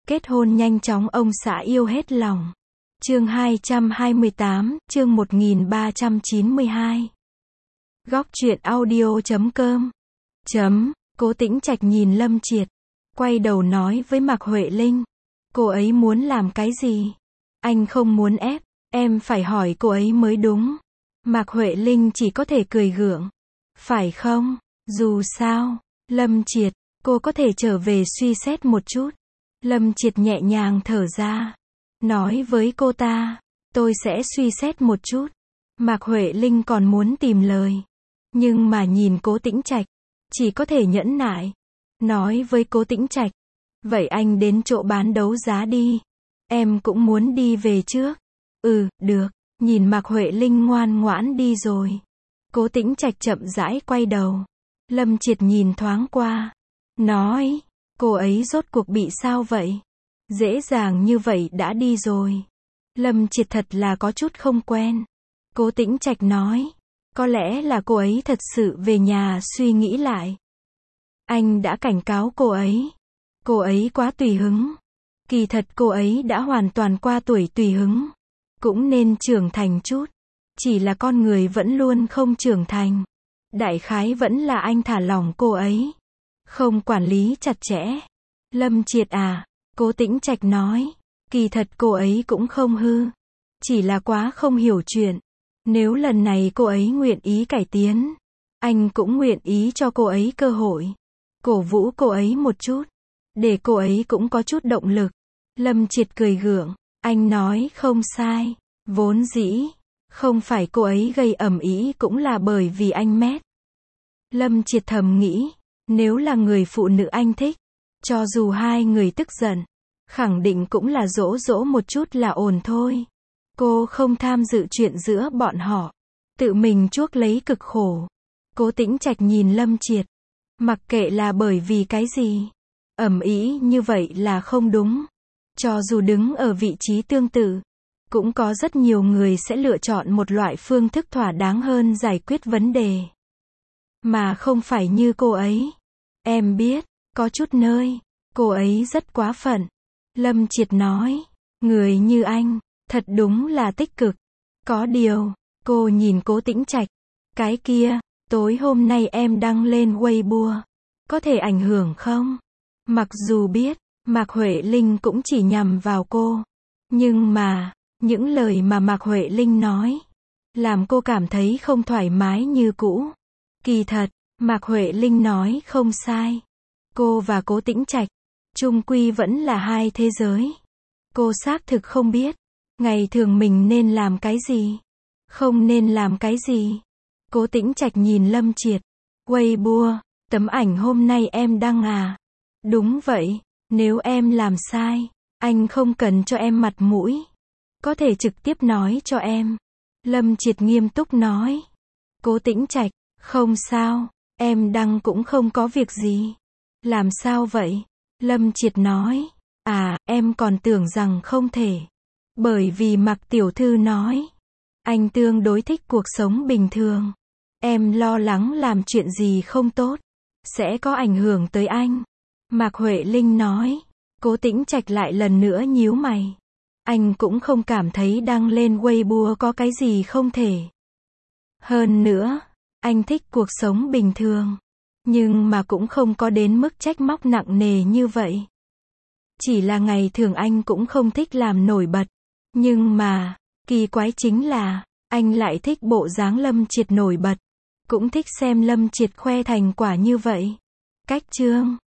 Kết hôn nhanh chóng ông xã yêu hết lòng. Chương 228, chương 1392. Góc truyện audio.com. Cố Tĩnh Trạch nhìn Lâm Triệt, quay đầu nói với Mạc Huệ Linh. Cô ấy muốn làm cái gì? Anh không muốn ép, em phải hỏi cô ấy mới đúng. Mạc Huệ Linh chỉ có thể cười gượng. Phải không? Dù sao, Lâm Triệt, cô có thể trở về suy xét một chút. Lâm Triệt nhẹ nhàng thở ra, nói với cô ta, tôi sẽ suy xét một chút. Mạc Huệ Linh còn muốn tìm lời, nhưng mà nhìn Cố Tĩnh Trạch, chỉ có thể nhẫn nại. Nói với Cố Tĩnh Trạch, vậy anh đến chỗ bán đấu giá đi. Em cũng muốn đi về trước. Được. Nhìn Mạc Huệ Linh ngoan ngoãn đi rồi, Cố Tĩnh Trạch chậm rãi quay đầu. Lâm Triệt nhìn thoáng qua, nói, cô ấy rốt cuộc bị sao vậy? Dễ dàng như vậy đã đi rồi. Lâm Triệt thật là có chút không quen. Cố Tĩnh Trạch nói, có lẽ là cô ấy thật sự về nhà suy nghĩ lại. Anh đã cảnh cáo cô ấy. Cô ấy quá tùy hứng. Kỳ thật cô ấy đã hoàn toàn qua tuổi tùy hứng. Cũng nên trưởng thành chút. Chỉ là con người vẫn luôn không trưởng thành. Đại khái vẫn là anh thả lỏng cô ấy, không quản lý chặt chẽ. Lâm Triệt à, Cố Tĩnh Trạch nói, kỳ thật cô ấy cũng không hư. Chỉ là quá không hiểu chuyện. Nếu lần này cô ấy nguyện ý cải tiến, anh cũng nguyện ý cho cô ấy cơ hội. Cổ vũ cô ấy một chút, để cô ấy cũng có chút động lực. Lâm Triệt cười gượng, anh nói không sai. Vốn dĩ, không phải cô ấy gây ầm ĩ cũng là bởi vì anh mét. Lâm Triệt thầm nghĩ, nếu là người phụ nữ anh thích, cho dù hai người tức giận, khẳng định cũng là dỗ dỗ một chút là ổn thôi. Cô không tham dự chuyện giữa bọn họ, tự mình chuốc lấy cực khổ. Cố Tĩnh Trạch nhìn Lâm Triệt, mặc kệ là bởi vì cái gì, ầm ĩ như vậy là không đúng. Cho dù đứng ở vị trí tương tự, cũng có rất nhiều người sẽ lựa chọn một loại phương thức thỏa đáng hơn giải quyết vấn đề. Mà không phải như cô ấy. Em biết, có chút nơi, cô ấy rất quá phận. Lâm Triệt nói, người như anh, thật đúng là tích cực. Có điều, cô nhìn Cố Tĩnh Trạch, cái kia, tối hôm nay em đăng lên Weibo, có thể ảnh hưởng không? Mặc dù biết, Mạc Huệ Linh cũng chỉ nhằm vào cô, nhưng mà, những lời mà Mạc Huệ Linh nói, làm cô cảm thấy không thoải mái như cũ. Kỳ thật, Mạc Huệ Linh nói không sai. Cô và Cố Tĩnh Trạch, chung quy vẫn là hai thế giới. Cô xác thực không biết, ngày thường mình nên làm cái gì, không nên làm cái gì. Cố Tĩnh Trạch nhìn Lâm Triệt, Weibo, tấm ảnh hôm nay em đăng à? Đúng vậy, nếu em làm sai, anh không cần cho em mặt mũi. Có thể trực tiếp nói cho em. Lâm Triệt nghiêm túc nói. Cố Tĩnh Trạch, không sao, em đăng cũng không có việc gì. Làm sao vậy? Lâm Triệt nói, em còn tưởng rằng không thể. Bởi vì Mạc tiểu thư nói, anh tương đối thích cuộc sống bình thường. Em lo lắng làm chuyện gì không tốt, sẽ có ảnh hưởng tới anh. Mạc Huệ Linh nói. Cố Tĩnh Trạch lại lần nữa nhíu mày. Anh cũng không cảm thấy đăng lên Weibo có cái gì không thể. Hơn nữa, anh thích cuộc sống bình thường, nhưng mà cũng không có đến mức trách móc nặng nề như vậy. Chỉ là ngày thường anh cũng không thích làm nổi bật. Nhưng mà, kỳ quái chính là, anh lại thích bộ dáng Lâm Triệt nổi bật. Cũng thích xem Lâm Triệt khoe thành quả như vậy. Cách chương